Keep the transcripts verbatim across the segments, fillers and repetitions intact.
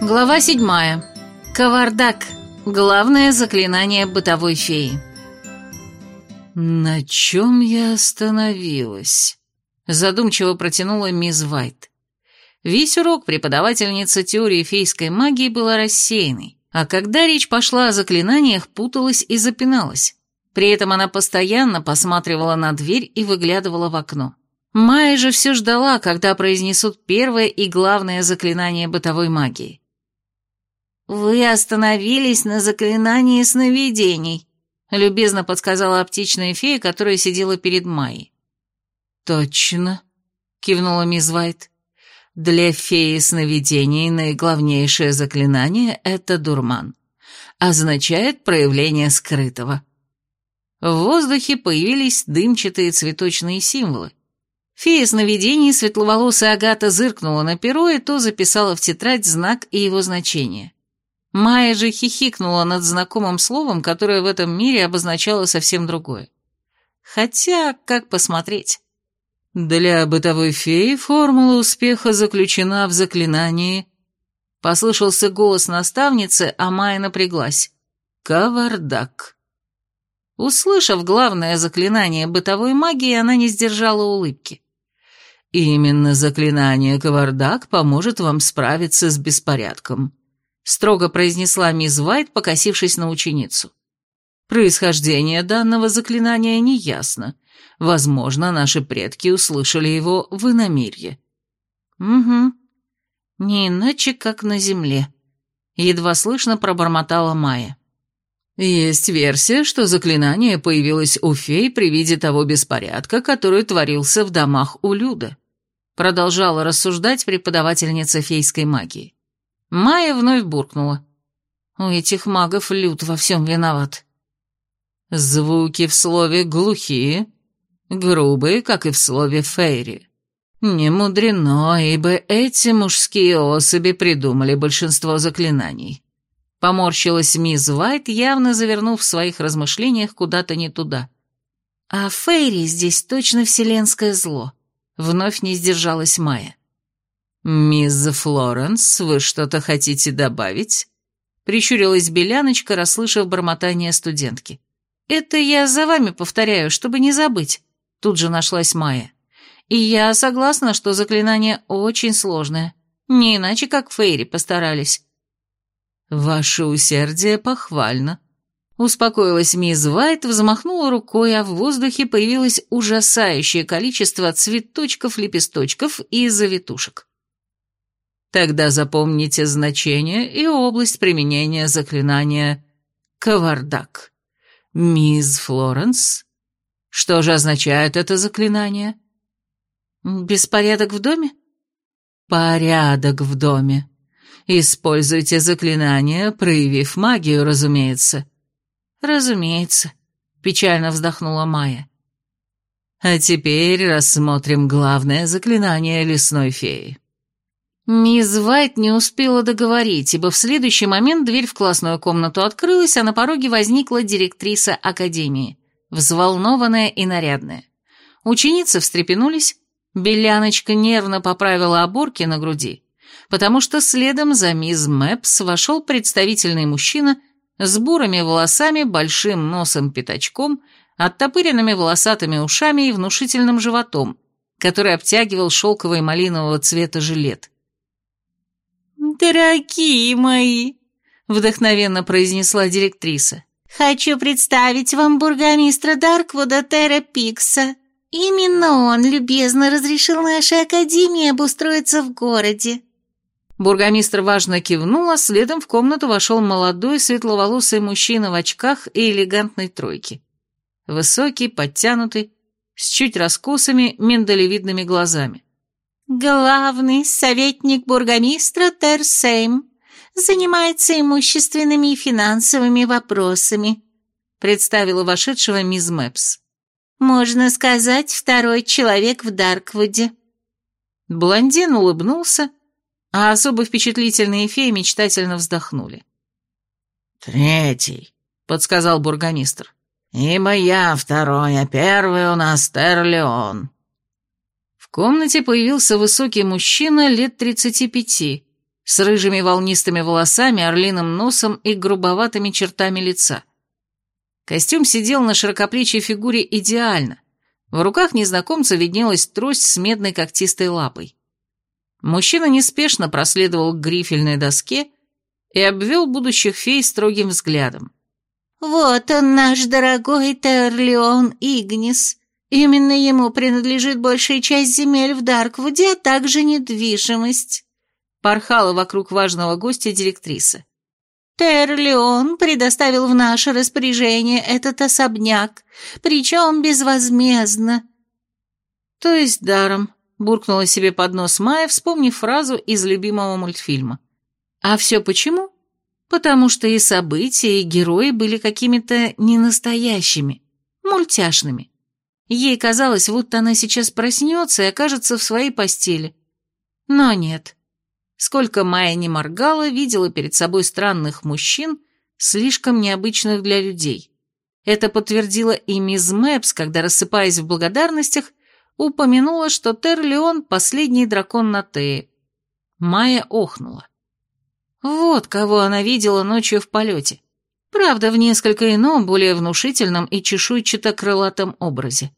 Глава седьмая. Кавардак. Главное заклинание бытовой феи. «На чем я остановилась?» — задумчиво протянула мисс Вайт. Весь урок преподавательница теории фейской магии была рассеянной, а когда речь пошла о заклинаниях, путалась и запиналась. При этом она постоянно посматривала на дверь и выглядывала в окно. Майя же все ждала, когда произнесут первое и главное заклинание бытовой магии. «Вы остановились на заклинании сновидений», — любезно подсказала аптечная фея, которая сидела перед Майей. «Точно», — кивнула мисс Вайт. «Для феи сновидений наиглавнейшее заклинание — это дурман. Означает проявление скрытого». В воздухе появились дымчатые цветочные символы. Фея сновидений, светловолосая Агата, зыркнула на перо и то записала в тетрадь знак и его значение. Майя же хихикнула над знакомым словом, которое в этом мире обозначало совсем другое. Хотя, как посмотреть? «Для бытовой феи формула успеха заключена в заклинании...» Послышался голос наставницы, а Майя напряглась. «Кавардак». Услышав главное заклинание бытовой магии, она не сдержала улыбки. «Именно заклинание Кавардак поможет вам справиться с беспорядком», строго произнесла мисс Вайт, покосившись на ученицу. «Происхождение данного заклинания неясно. Возможно, наши предки услышали его в иномирье». «Угу. Не иначе, как на земле», — едва слышно пробормотала Майя. «Есть версия, что заклинание появилось у фей при виде того беспорядка, который творился в домах у Люда», — продолжала рассуждать преподавательница фейской магии. Майя вновь буркнула. «У этих магов Люд во всем виноват». «Звуки в слове глухие, грубые, как и в слове фейри. Не мудрено, ибо эти мужские особи придумали большинство заклинаний». Поморщилась мисс Вайт, явно завернув в своих размышлениях куда-то не туда. «А фейри здесь точно вселенское зло», — вновь не сдержалась Майя. «Мисс Флоренс, вы что-то хотите добавить?» Прищурилась Беляночка, расслышав бормотание студентки. «Это я за вами повторяю, чтобы не забыть», — тут же нашлась Майя. «И я согласна, что заклинание очень сложное. Не иначе, как фейри постарались». «Ваше усердие похвально», — успокоилась мисс Вайт, взмахнула рукой, а в воздухе появилось ужасающее количество цветочков, лепесточков и завитушек. «Тогда запомните значение и область применения заклинания «Кавардак». Мисс Флоренс, что же означает это заклинание?» «Беспорядок в доме?» «Порядок в доме. Используйте заклинание, проявив магию, разумеется». «Разумеется», — печально вздохнула Майя. «А теперь рассмотрим главное заклинание лесной феи». Мисс Вайт не успела договорить, ибо в следующий момент дверь в классную комнату открылась, а на пороге возникла директриса академии, взволнованная и нарядная. Ученицы встрепенулись, Беляночка нервно поправила оборки на груди, потому что следом за мисс Мэпс вошел представительный мужчина с бурыми волосами, большим носом-пятачком, оттопыренными волосатыми ушами и внушительным животом, который обтягивал шелковый малинового цвета жилет. «Дорогие мои», — вдохновенно произнесла директриса, «хочу представить вам бургомистра Дарквуда Терра Пикса. Именно он любезно разрешил нашей академии обустроиться в городе». Бургомистр важно кивнул, а следом в комнату вошел молодой светловолосый мужчина в очках и элегантной тройке. Высокий, подтянутый, с чуть раскосыми, миндалевидными глазами. «Главный советник бургомистра Терсейм занимается имущественными и финансовыми вопросами», представила вошедшего мисс Мэпс. «Можно сказать, второй человек в Дарквуде». Блондин улыбнулся, а особо впечатлительные феи мечтательно вздохнули. «Третий», — подсказал бургомистр. «Ибо я второй, а первый у нас Терлеон». В комнате появился высокий мужчина лет тридцати пяти, с рыжими волнистыми волосами, орлиным носом и грубоватыми чертами лица. Костюм сидел на широкоплечей фигуре идеально. В руках незнакомца виднелась трость с медной когтистой лапой. Мужчина неспешно проследовал к грифельной доске и обвел будущих фей строгим взглядом. «Вот он, наш дорогой Терлеон Игнис. Именно ему принадлежит большая часть земель в Дарквуде, а также недвижимость», — порхала вокруг важного гостя директриса. «Терлеон предоставил в наше распоряжение этот особняк, причем безвозмездно». «То есть даром», — буркнула себе под нос Майя, вспомнив фразу из любимого мультфильма. «А все почему?» «Потому что и события, и герои были какими-то ненастоящими, мультяшными. Ей казалось, будто она сейчас проснется и окажется в своей постели. Но нет». Сколько Майя не моргала, видела перед собой странных мужчин, слишком необычных для людей. Это подтвердила и мисс Мэпс, когда, рассыпаясь в благодарностях, упомянула, что Терлеон — последний дракон на Тее. Майя охнула. Вот кого она видела ночью в полете. Правда, в несколько ином, более внушительном и чешуйчато-крылатом образе.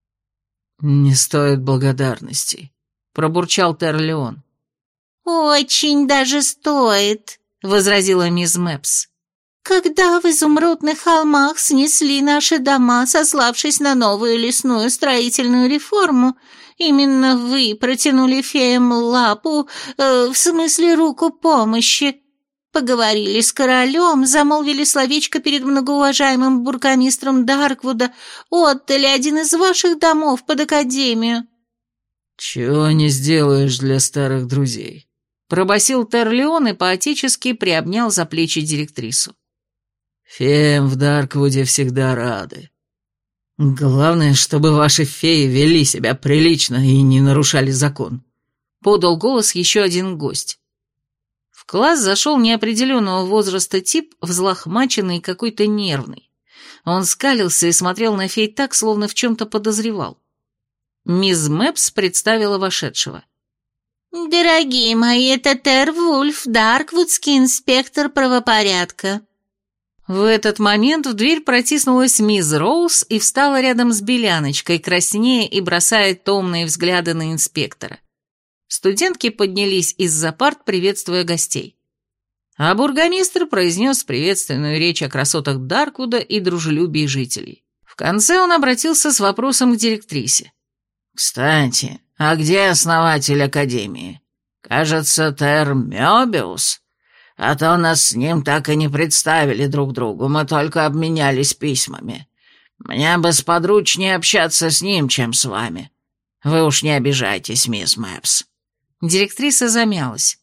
«Не стоит благодарностей», — пробурчал Терлеон. «Очень даже стоит», — возразила мисс Мэпс. «Когда в изумрудных холмах снесли наши дома, сославшись на новую лесную строительную реформу, именно вы протянули феям лапу, э, в смысле руку помощи. Поговорили с королем, замолвили словечко перед многоуважаемым бургомистром Дарквуда, отдали один из ваших домов под академию». «Чего не сделаешь для старых друзей», — пробасил Терлеон и поотечески приобнял за плечи директрису. «Феям в Дарквуде всегда рады. Главное, чтобы ваши феи вели себя прилично и не нарушали закон», — подал голос еще один гость. В класс зашел неопределенного возраста тип, взлохмаченный и какой-то нервный. Он скалился и смотрел на фей так, словно в чем-то подозревал. Мисс Мэпс представила вошедшего. «Дорогие мои, это Тер Вульф, дарквудский инспектор правопорядка». В этот момент в дверь протиснулась мисс Роуз и встала рядом с Беляночкой, краснея и бросая томные взгляды на инспектора. Студентки поднялись из-за парт, приветствуя гостей. А бургомистр произнес приветственную речь о красотах Дарквуда и дружелюбии жителей. В конце он обратился с вопросом к директрисе. «Кстати, а где основатель Академии? Кажется, Тер Мёбиус. А то нас с ним так и не представили друг другу, мы только обменялись письмами. Мне бы сподручнее общаться с ним, чем с вами. Вы уж не обижайтесь, мисс Мэпс». Директриса замялась.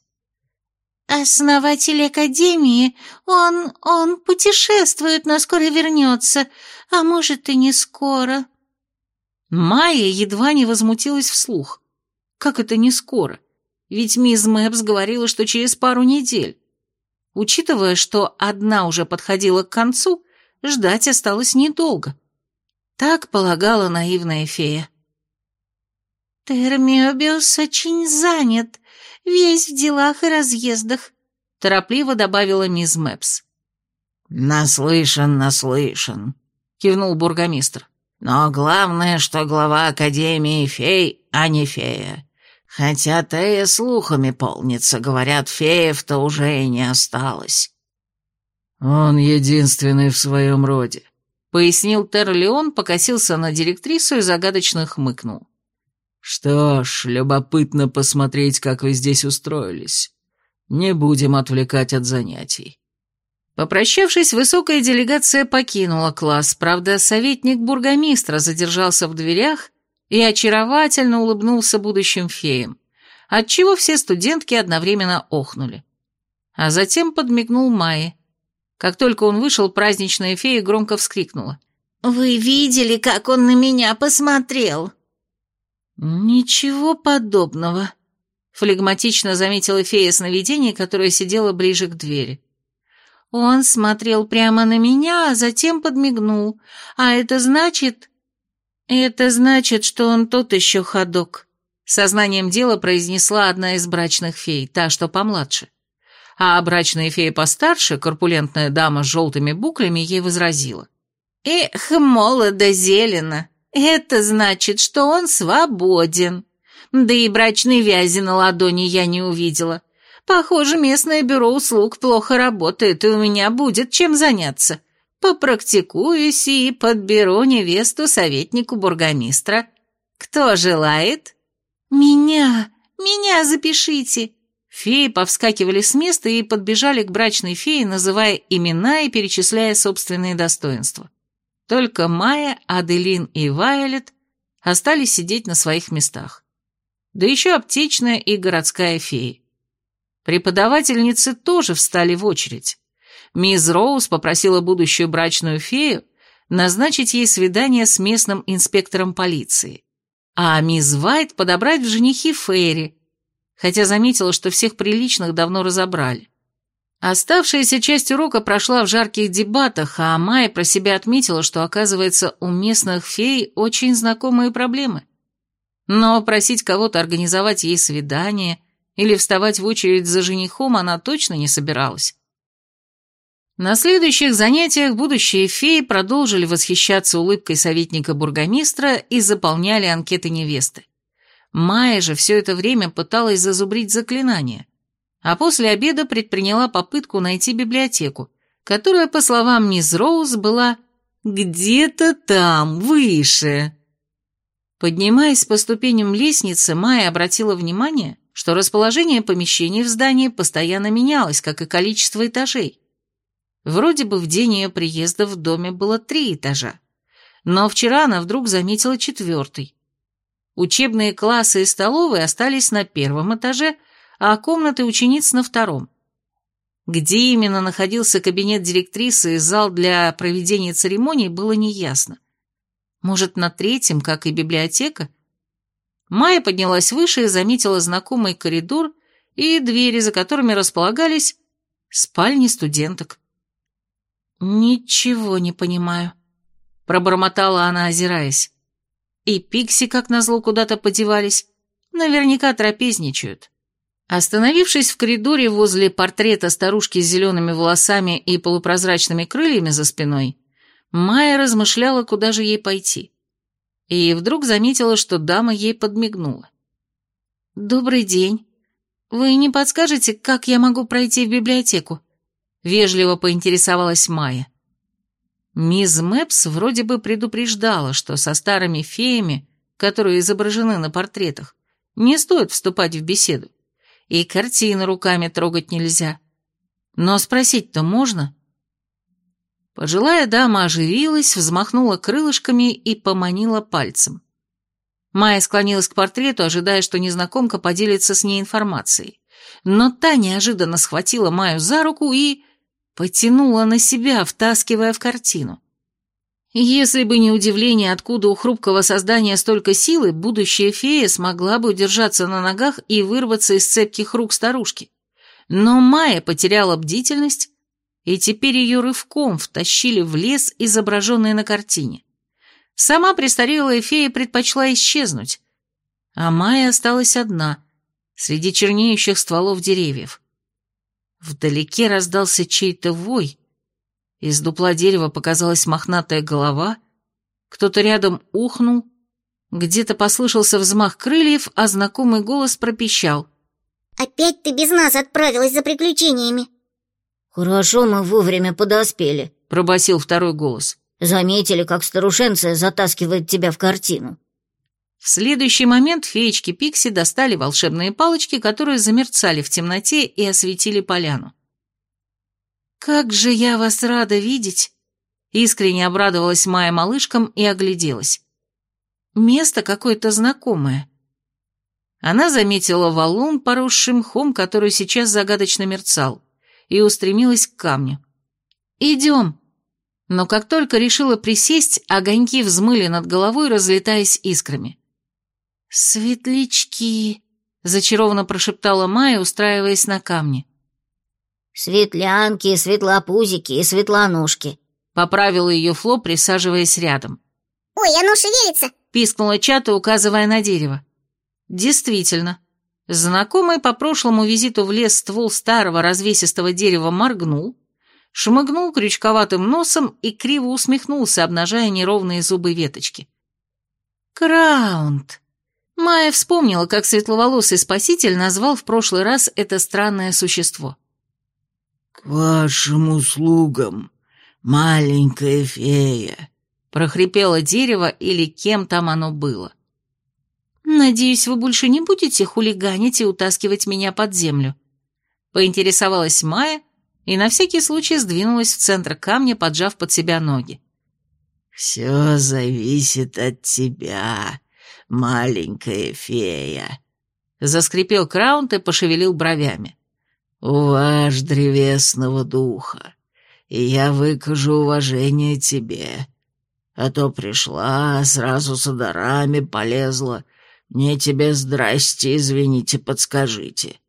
«Основатель Академии, он... он путешествует, но скоро вернется, а может и не скоро». Майя едва не возмутилась вслух. Как это не скоро? Ведь мисс Мэпс говорила, что через пару недель. Учитывая, что одна уже подходила к концу, ждать осталось недолго. Так полагала наивная фея. «Термиобиус очень занят, весь в делах и разъездах», — торопливо добавила мисс Мэпс. «Наслышан, наслышан», — кивнул бургомистр. «Но главное, что глава Академии фей, а не фея. Хотя Тея слухами полнится, говорят, феев-то уже и не осталось». «Он единственный в своем роде», — пояснил Терлеон, покосился на директрису и загадочно хмыкнул. «Что ж, любопытно посмотреть, как вы здесь устроились. Не будем отвлекать от занятий». Попрощавшись, высокая делегация покинула класс, правда, советник бургомистра задержался в дверях и очаровательно улыбнулся будущим феям, отчего все студентки одновременно охнули. А затем подмигнул Майе. Как только он вышел, праздничная фея громко вскрикнула. «Вы видели, как он на меня посмотрел?» «Ничего подобного», — флегматично заметила фея сновидений, которая сидела ближе к двери. «Он смотрел прямо на меня, а затем подмигнул. А это значит...» «Это значит, что он тот еще ходок», — сознанием дела произнесла одна из брачных фей, та, что помладше. а брачная фея постарше, корпулентная дама с желтыми буклями, ей возразила. «Эх, молодо зелено, это значит, что он свободен. Да и брачной вязи на ладони я не увидела. Похоже, местное бюро услуг плохо работает, и у меня будет чем заняться. Попрактикуюсь и подберу невесту советнику бургомистра. Кто желает?» «Меня, меня запишите!» Феи повскакивали с места и подбежали к брачной фее, называя имена и перечисляя собственные достоинства. Только Майя, Аделин и Вайолет остались сидеть на своих местах. Да еще аптечная и городская феи. Преподавательницы тоже встали в очередь. Мисс Роуз попросила будущую брачную фею назначить ей свидание с местным инспектором полиции, а мисс Вайт подобрать в женихи Фейри, хотя заметила, что всех приличных давно разобрали. Оставшаяся часть урока прошла в жарких дебатах, а Майя про себя отметила, что, оказывается, у местных фей очень знакомые проблемы. Но просить кого-то организовать ей свидание или вставать в очередь за женихом она точно не собиралась. На следующих занятиях будущие феи продолжили восхищаться улыбкой советника бургомистра и заполняли анкеты невесты. Майя же все это время пыталась зазубрить заклинание, а после обеда предприняла попытку найти библиотеку, которая, по словам мисс Роуз, была где-то там, выше. Поднимаясь по ступеням лестницы, Майя обратила внимание, что расположение помещений в здании постоянно менялось, как и количество этажей. Вроде бы в день ее приезда в доме было три этажа, но вчера она вдруг заметила четвертый. Учебные классы и столовые остались на первом этаже, а комнаты учениц на втором. Где именно находился кабинет директрисы и зал для проведения церемоний, было неясно. Может, на третьем, как и библиотека? Майя поднялась выше и заметила знакомый коридор и двери, за которыми располагались спальни студенток. «Ничего не понимаю», — пробормотала она, озираясь. И Пикси, как назло, куда-то подевались. Наверняка трапезничают. Остановившись в коридоре возле портрета старушки с зелеными волосами и полупрозрачными крыльями за спиной, Майя размышляла, куда же ей пойти. И вдруг заметила, что дама ей подмигнула. «Добрый день. Вы не подскажете, как я могу пройти в библиотеку?» Вежливо поинтересовалась Майя. Мисс Мэпс вроде бы предупреждала, что со старыми феями, которые изображены на портретах, не стоит вступать в беседу, и картины руками трогать нельзя. Но спросить-то можно? Пожилая дама оживилась, взмахнула крылышками и поманила пальцем. Майя склонилась к портрету, ожидая, что незнакомка поделится с ней информацией. Но та неожиданно схватила Майю за руку и потянула на себя, втаскивая в картину. Если бы не удивление, откуда у хрупкого создания столько силы, будущая фея смогла бы удержаться на ногах и вырваться из цепких рук старушки. Но Майя потеряла бдительность, и теперь ее рывком втащили в лес, изображенный на картине. Сама престарелая фея предпочла исчезнуть, а Майя осталась одна, среди чернеющих стволов деревьев. Вдалеке раздался чей-то вой, из дупла дерева показалась мохнатая голова, кто-то рядом ухнул, где-то послышался взмах крыльев, а знакомый голос пропищал. «Опять ты без нас отправилась за приключениями?» «Хорошо, мы вовремя подоспели», — пробасил второй голос. «Заметили, как старушенция затаскивает тебя в картину». В следующий момент феечки Пикси достали волшебные палочки, которые замерцали в темноте и осветили поляну. «Как же я вас рада видеть!» — искренне обрадовалась Майя малышкам и огляделась. «Место какое-то знакомое». Она заметила валун, поросший мхом, который сейчас загадочно мерцал, и устремилась к камню. «Идем!» Но как только решила присесть, огоньки взмыли над головой, разлетаясь искрами. «Светлячки!» — зачарованно прошептала Майя, устраиваясь на камне. «Светлянки, светлопузики и светлоножки», — поправила ее Фло, присаживаясь рядом. «Ой, оно шевелится!» — пискнула Чата, указывая на дерево. Действительно, Знакомый по прошлому визиту в лес ствол старого развесистого дерева моргнул, шмыгнул крючковатым носом и криво усмехнулся, обнажая неровные зубы веточки. Краунд. Майя вспомнила, как светловолосый спаситель назвал в прошлый раз это странное существо. «К вашим услугам, маленькая фея», — прохрипело дерево или кем там оно было. «Надеюсь, вы больше не будете хулиганить и утаскивать меня под землю?» Поинтересовалась Майя и на всякий случай сдвинулась в центр камня, поджав под себя ноги. «Все зависит от тебя, маленькая фея», — заскрипел Краунд и пошевелил бровями. «Уваж древесного духа, и я выкажу уважение тебе. А то пришла, сразу с ударами полезла. Мне тебе здрасте, извините, подскажите».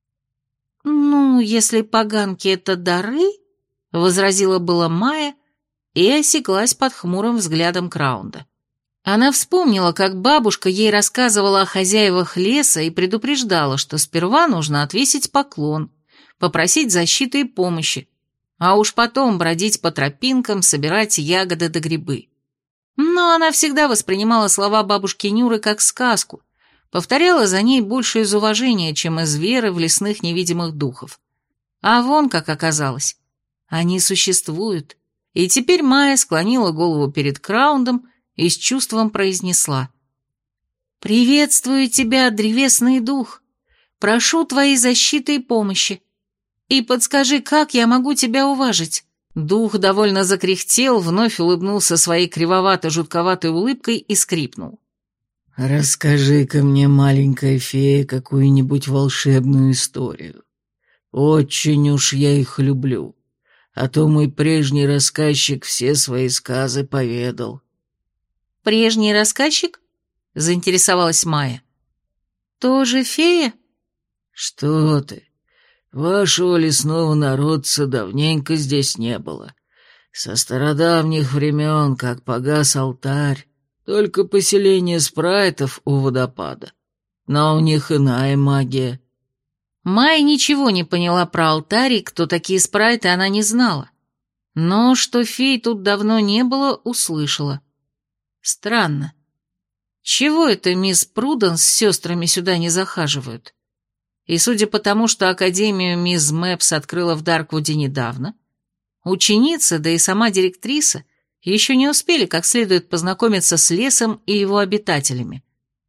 «Ну, если поганки — это дары», — возразила была Майя и осеклась под хмурым взглядом Краунда. Она вспомнила, как бабушка ей рассказывала о хозяевах леса и предупреждала, что сперва нужно отвесить поклон, попросить защиты и помощи, а уж потом бродить по тропинкам, собирать ягоды да грибы. Но она всегда воспринимала слова бабушки Нюры как сказку, повторяла за ней больше из уважения, чем из веры в лесных невидимых духов. А вон, как оказалось, они существуют, и теперь Майя склонила голову перед Краундом и с чувством произнесла: «Приветствую тебя, древесный дух, прошу твоей защиты и помощи, и подскажи, как я могу тебя уважить». Дух довольно закряхтел, вновь улыбнулся своей кривовато-жутковатой улыбкой и скрипнул. «Расскажи-ка мне, маленькая фея, какую-нибудь волшебную историю. Очень уж я их люблю, а то мой прежний рассказчик все свои сказы поведал». «Прежний рассказчик?» — заинтересовалась Майя. «Тоже фея?» «Что ты? Вашего лесного народца давненько здесь не было. Со стародавних времен, как погас алтарь, только поселение спрайтов у водопада. Но у них иная магия». Майя ничего не поняла про алтарь, и кто такие спрайты, она не знала. Но что фей тут давно не было, услышала. Странно. Чего это мисс Пруденс с сестрами сюда не захаживают? И судя по тому, что Академию мисс Мэпс открыла в Дарквуде недавно, ученица, да и сама директриса еще не успели как следует познакомиться с лесом и его обитателями.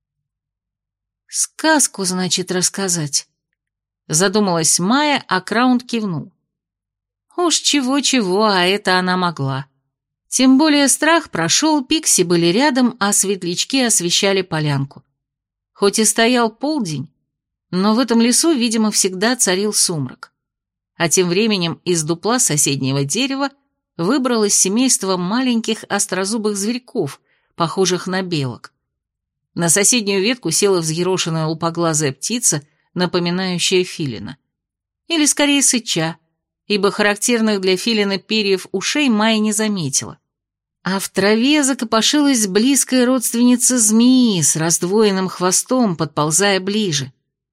«Сказку, значит, рассказать», — задумалась Майя, а Краунд кивнул. Уж чего-чего, а это она могла. Тем более страх прошел, пикси были рядом, а светлячки освещали полянку. Хоть и стоял полдень, но в этом лесу, видимо, всегда царил сумрак. А тем временем из дупла соседнего дерева выбралось семейство маленьких острозубых зверьков, похожих на белок. На соседнюю ветку села взъерошенная лупоглазая птица, напоминающая филина. Или скорее сыча, ибо характерных для филина перьев ушей Майя не заметила. А в траве закопошилась близкая родственница змеи с раздвоенным хвостом, подползая ближе.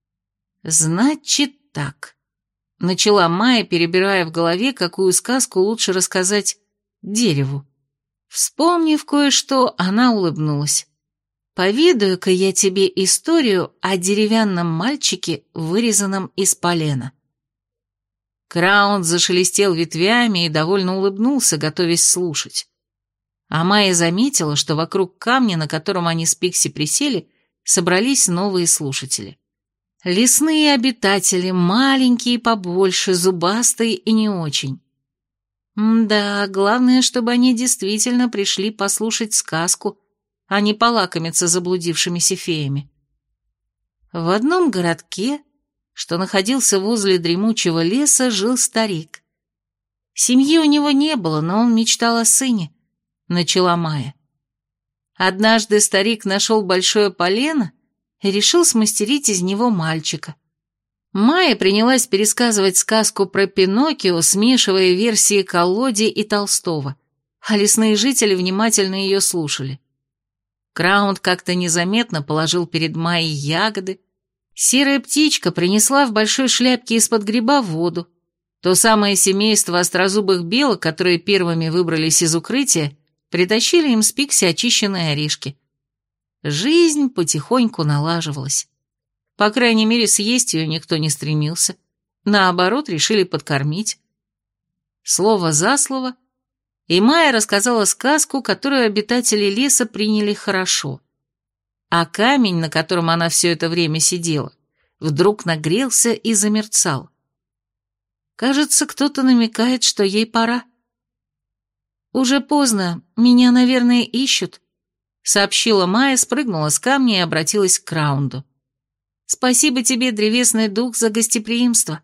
«Значит так», — начала Майя, перебирая в голове, какую сказку лучше рассказать дереву. Вспомнив кое-что, она улыбнулась. «Поведаю-ка я тебе историю о деревянном мальчике, вырезанном из полена». Краунд зашелестел ветвями и довольно улыбнулся, готовясь слушать. А Майя заметила, что вокруг камня, на котором они с Пикси присели, собрались новые слушатели. Лесные обитатели, маленькие побольше, зубастые и не очень. Да, главное, чтобы они действительно пришли послушать сказку, а не полакомиться заблудившимися феями. В одном городке, что находился возле дремучего леса, жил старик. Семьи у него не было, но он мечтал о сыне, начала Майя. Однажды старик нашел большое полено и решил смастерить из него мальчика. Майя принялась пересказывать сказку про Пиноккио, смешивая версии Колоди и Толстого, а лесные жители внимательно ее слушали. Краунд как-то незаметно положил перед Майей ягоды, Серая птичка принесла в большой шляпке из-под гриба воду. То самое семейство острозубых белок, которые первыми выбрались из укрытия, притащили им с Пикси очищенные орешки. Жизнь потихоньку налаживалась. По крайней мере, съесть ее никто не стремился. Наоборот, решили подкормить. Слово за слово, и Майя рассказала сказку, которую обитатели леса приняли хорошо. А камень, на котором она все это время сидела, вдруг нагрелся и замерцал. Кажется, кто-то намекает, что ей пора. «Уже поздно, меня, наверное, ищут», — сообщила Майя, спрыгнула с камня и обратилась к Краунду. «Спасибо тебе, древесный дух, за гостеприимство».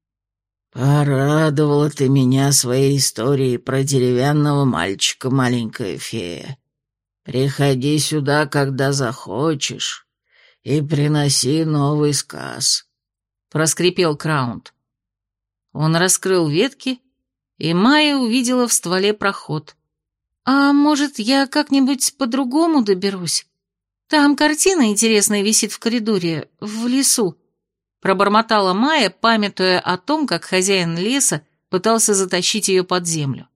«Порадовала ты меня своей историей про деревянного мальчика, маленькая фея. Приходи сюда, когда захочешь, и приноси новый сказ», — проскрипел Краунд. Он раскрыл ветки, и Майя увидела в стволе проход. «А может, я как-нибудь по-другому доберусь? Там картина интересная висит в коридоре, в лесу», — пробормотала Майя, памятуя о том, как хозяин леса пытался затащить ее под землю.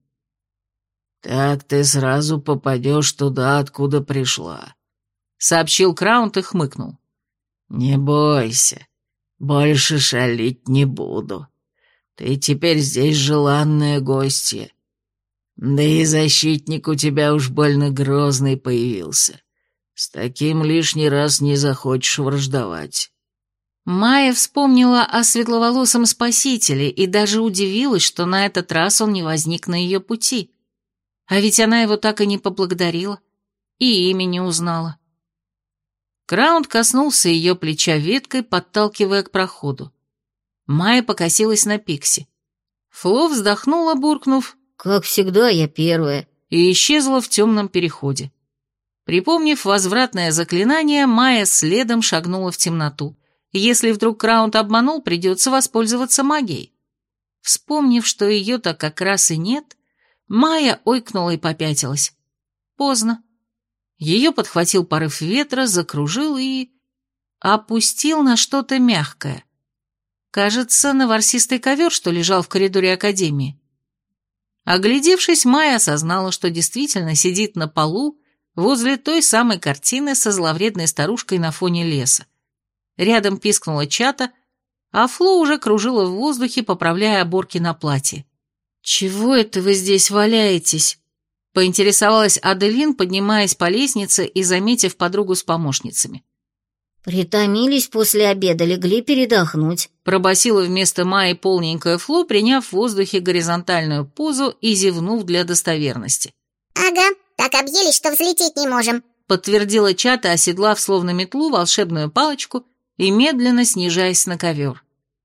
«Так ты сразу попадешь туда, откуда пришла», — сообщил Краунд и хмыкнул. «Не бойся, больше шалить не буду. Ты теперь здесь желанная гостья. Да и защитник у тебя уж больно грозный появился. С таким лишний раз не захочешь враждовать». Майя вспомнила о светловолосом спасителе и даже удивилась, что на этот раз он не возник на ее пути. А ведь она его так и не поблагодарила, и имя не узнала. Краунд коснулся ее плеча веткой, подталкивая к проходу. Майя покосилась на Пикси. Фло вздохнула, буркнув «Как всегда, я первая», и исчезла в темном переходе. Припомнив возвратное заклинание, Майя следом шагнула в темноту. Если вдруг Краунд обманул, придется воспользоваться магией. Вспомнив, что ее-то как раз и нет, Майя ойкнула и попятилась. Поздно. Ее подхватил порыв ветра, закружил и... опустил на что-то мягкое. Кажется, на ворсистый ковер, что лежал в коридоре академии. Оглядевшись, Майя осознала, что действительно сидит на полу возле той самой картины со зловредной старушкой на фоне леса. Рядом пискнула чата, а Фло уже кружила в воздухе, поправляя оборки на платье. «Чего это вы здесь валяетесь?» — поинтересовалась Аделин, поднимаясь по лестнице и заметив подругу с помощницами. «Притомились после обеда, легли передохнуть», — пробасила вместо Майи полненькая Фло, приняв в воздухе горизонтальную позу и зевнув для достоверности. «Ага, так объелись, что взлететь не можем», — подтвердила чата, оседлав словно метлу волшебную палочку и медленно снижаясь на ковер.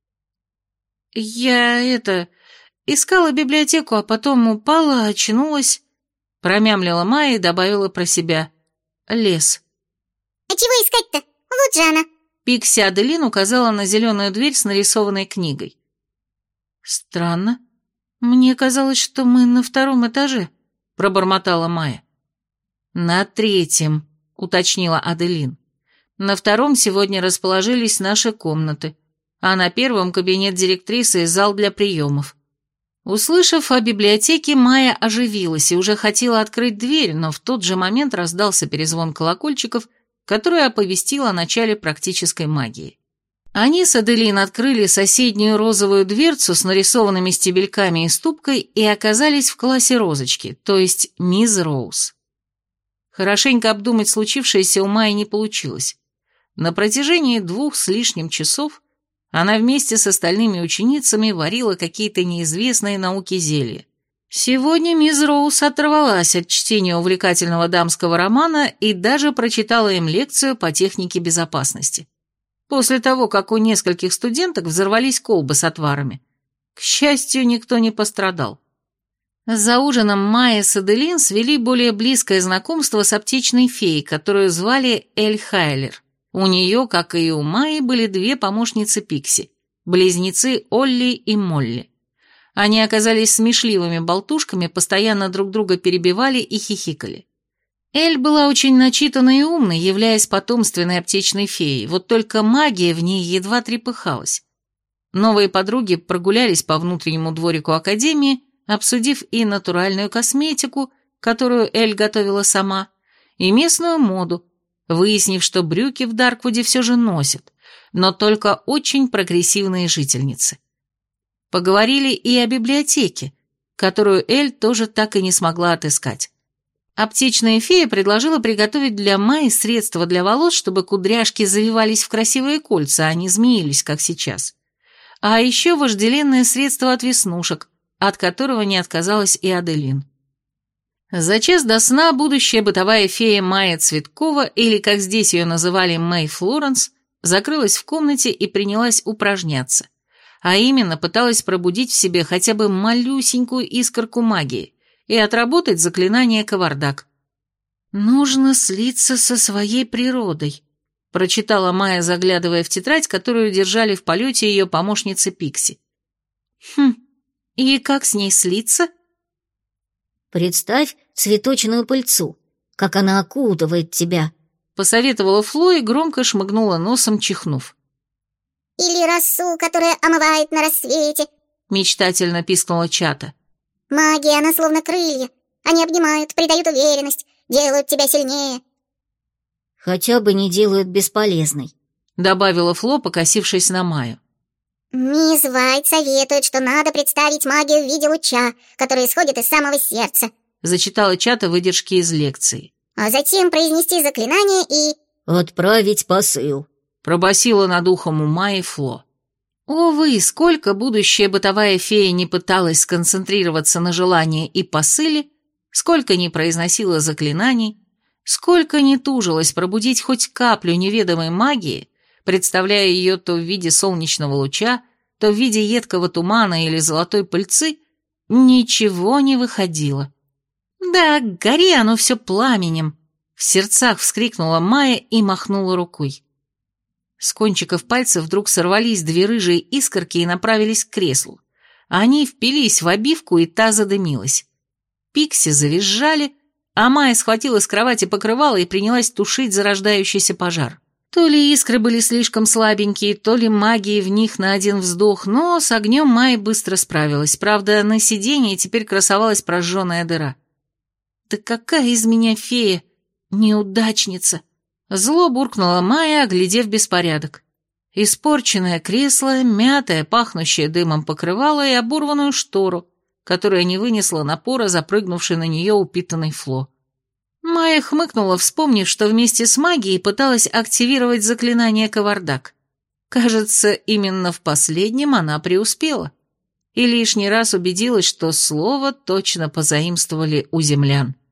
«Я, это, искала библиотеку, а потом упала, очнулась», — промямлила Майя и добавила про себя. «Лес». «А чего искать-то? Вот же она». Пикси Аделин указала на зеленую дверь с нарисованной книгой. «Странно. Мне казалось, что мы на втором этаже», — пробормотала Майя. «На третьем», — уточнила Аделин. «На втором сегодня расположились наши комнаты, а на первом кабинет директрисы и зал для приемов». Услышав о библиотеке, Майя оживилась и уже хотела открыть дверь, но в тот же момент раздался перезвон колокольчиков, который оповестил о начале практической магии. Они с Аделин открыли соседнюю розовую дверцу с нарисованными стебельками и ступкой и оказались в классе Розочки, то есть мисс Роуз. Хорошенько обдумать случившееся у Майи не получилось. На протяжении двух с лишним часов она вместе с остальными ученицами варила какие-то неизвестные науке зелья. Сегодня мисс Роуз оторвалась от чтения увлекательного дамского романа и даже прочитала им лекцию по технике безопасности. После того, как у нескольких студенток взорвались колбы с отварами. К счастью, никто не пострадал. За ужином Майя с Аделин свели более близкое знакомство с аптечной феей, которую звали Эль Хайлер. У нее, как и у Майи, были две помощницы Пикси, близнецы Олли и Молли. Они оказались смешливыми болтушками, постоянно друг друга перебивали и хихикали. Эль была очень начитанной и умной, являясь потомственной аптечной феей, вот только магия в ней едва трепыхалась. Новые подруги прогулялись по внутреннему дворику академии, обсудив и натуральную косметику, которую Эль готовила сама, и местную моду, выяснив, что брюки в Дарквуде все же носят, но только очень прогрессивные жительницы. Поговорили и о библиотеке, которую Эль тоже так и не смогла отыскать. Аптечная фея предложила приготовить для Майи средства для волос, чтобы кудряшки завивались в красивые кольца, а не змеились, как сейчас. А еще вожделенное средство от веснушек, от которого не отказалась и Аделин. За час до сна будущая бытовая фея Майя Цветкова, или, как здесь ее называли, Мэй Флоренс, закрылась в комнате и принялась упражняться, а именно пыталась пробудить в себе хотя бы малюсенькую искорку магии и отработать заклинание «Кавардак». «Нужно слиться со своей природой», — прочитала Майя, заглядывая в тетрадь, которую держали в полете ее помощницы Пикси. «Хм, и как с ней слиться?» «Представь цветочную пыльцу, как она окутывает тебя», — посоветовала Фло и громко шмыгнула носом, чихнув. Или росу, которая омывает на рассвете. Мечтательно пискнула Чата. Магия, она словно крылья. Они обнимают, придают уверенность, делают тебя сильнее. «Хотя бы не делают бесполезной», — добавила Фло, покосившись на Майю. Мисс Вайт советует, что надо представить магию в виде луча, который исходит из самого сердца. Зачитала Чата выдержки из лекции. А затем произнести заклинание и... «Отправить посыл», — пробасила над ухом у Майи Фло. Увы, сколько будущая бытовая фея не пыталась сконцентрироваться на желании и посыле, сколько не произносила заклинаний, сколько не тужилась пробудить хоть каплю неведомой магии, представляя ее то в виде солнечного луча, то в виде едкого тумана или золотой пыльцы, ничего не выходило. «Да, гори оно все пламенем!» — в сердцах вскрикнула Майя и махнула рукой. С кончиков пальцев вдруг сорвались две рыжие искорки и направились к креслу. Они впились в обивку, и та задымилась. Пикси завизжали, а Майя схватила с кровати покрывало и принялась тушить зарождающийся пожар. То ли искры были слишком слабенькие, то ли магии в них на один вздох, но с огнем Майя быстро справилась. Правда, на сиденье теперь красовалась прожженная дыра. «Да какая из меня фея! Неудачница!» Зло буркнула Майя, оглядев беспорядок. Испорченное кресло, мятое, пахнущее дымом покрывало и оборванную штору, которая не вынесла напора запрыгнувшей на нее упитанной Фло. Майя хмыкнула, вспомнив, что вместе с магией пыталась активировать заклинание «Кавардак». Кажется, именно в последнем она преуспела. И лишний раз убедилась, что слово точно позаимствовали у землян.